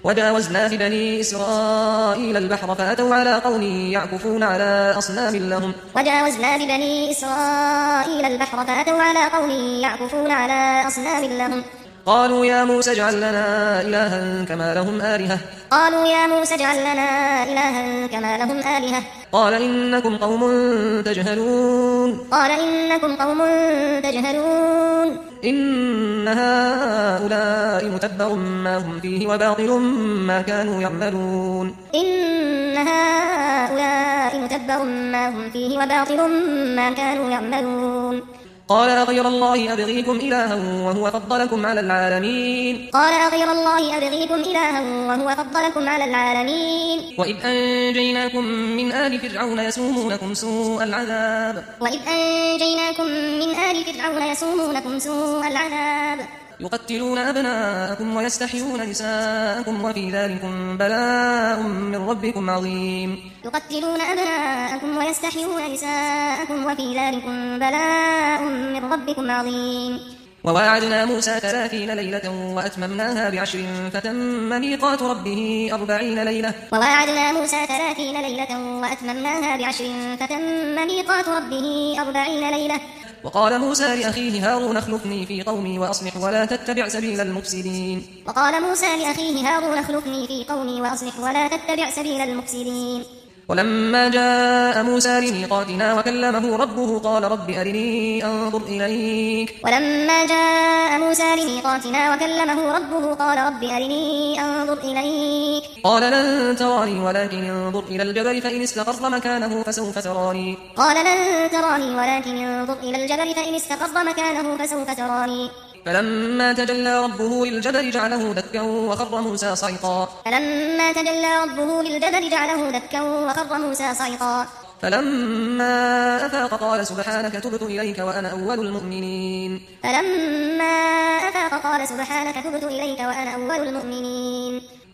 وجاوزنا ببني إسرائيل البحر فأتوا على قوم يعكفون على أصنام لهم وجاوزنا ببني إسرائيل البحر فأتوا على قوم يعكفون على أصنام لهم قالوا يا موسى اجعل لنا إلها كما لهم آلهة قالوا يا موسى اجعل لنا إلها كما لهم آلهة قال إنكم قوم تجهلون قال إنكم قوم تجهلون إن هؤلاء متبر ما هم فيه وباطل ما كانوا يعملون إن هؤلاء متبر ما هم فيه وباطل ما كانوا يعملون قال أغير الله أبغيكم إلها وهو فضلكم على العالمين قال أغير الله أبغيكم إلها وهو فضلكم على العالمين وإذ أنجيناكم من آل فرعون يسومونكم سوء العذاب وإذ أنجيناكم من آل فرعون يسومونكم سوء العذاب يقتلون أبناءكم ويستحيون نساءكم وفي ذلكم بلاء من ربكم عظيم يقتلون أبناءكم ويستحيون نساءكم وفي ذلكم بلاء من ربكم عظيم وواعدنا موسى 30 ليلة وأتممناها ب10 فتم ميقات ربه 40 ليلة وواعدنا موسى 30 ليلة وأتممناها ب10 فتم ميقات ربه 40 ليلة وقال موسى لأخيه هارون اخلفني في قومي وأصلح ولا تتبع سبيل المفسدين وقال موسى لأخيه هارون اخلفني في قومي وأصلح ولا تتبع سبيل المفسدين ولما جاء موسى لميقاتنا وكلمه ربه قال رب أرني أنظر إليك ولما جاء موسى لميقاتنا وكلمه ربه قال رب أرني أنظر إليك قال لن تراني ولكن انظر إلى الجبل فإن استقر مكانه فسوف تراني قال لن تراني ولكن انظر إلى الجبل فإن استقر مكانه فسوف تراني فلما تجلى ربه للجبل جعله دكا وخر موسى صعقا فلما تجلى ربه للجبل جعله دكا وخر موسى صعقا فلما أفاق قال سبحانك تبت إليك وأنا أول المؤمنين فلما أفاق قال سبحانك تبت إليك وأنا أول المؤمنين